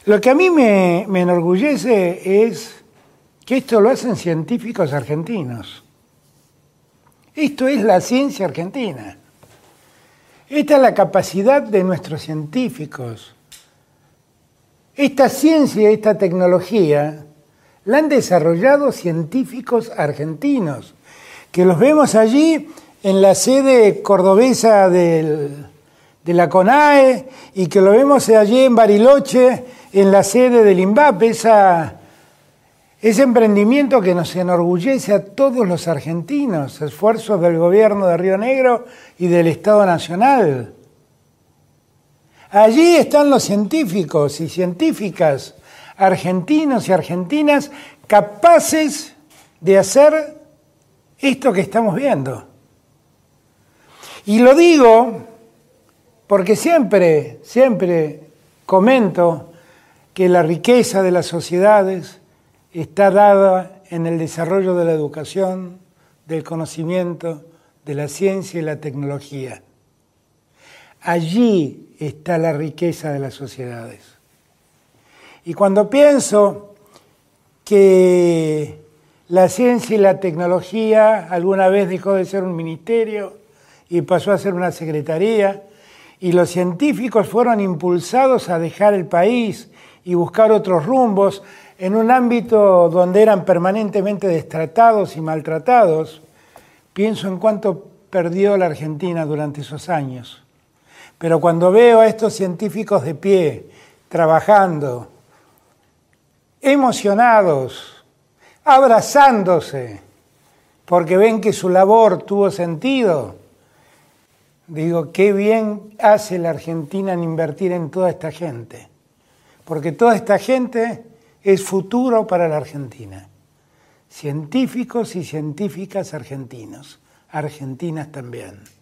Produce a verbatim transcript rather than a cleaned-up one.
Lo que a mí me, me enorgullece es que esto lo hacen científicos argentinos. Esto es la ciencia argentina. Esta es la capacidad de nuestros científicos. Esta ciencia y esta tecnología la han desarrollado científicos argentinos, que los vemos allí en la sede cordobesa del, de la CONAE y que lo vemos allí en Bariloche, en la sede del INVAP, esa, ese emprendimiento que nos enorgullece a todos los argentinos, esfuerzos del gobierno de Río Negro y del Estado Nacional. Allí están los científicos y científicas argentinos y argentinas capaces de hacer esto que estamos viendo. Y lo digo porque siempre, siempre comento que la riqueza de las sociedades está dada en el desarrollo de la educación, del conocimiento, de la ciencia y la tecnología. Allí está la riqueza de las sociedades. Y cuando pienso que la ciencia y la tecnología alguna vez dejó de ser un ministerio y pasó a ser una secretaría, y los científicos fueron impulsados a dejar el país y buscar otros rumbos en un ámbito donde eran permanentemente destratados y maltratados, pienso en cuánto perdió la Argentina durante esos años. Pero cuando veo a estos científicos de pie, trabajando, emocionados, abrazándose, porque ven que su labor tuvo sentido, digo, qué bien hace la Argentina en invertir en toda esta gente, porque toda esta gente es futuro para la Argentina. Científicos y científicas argentinos, argentinas también.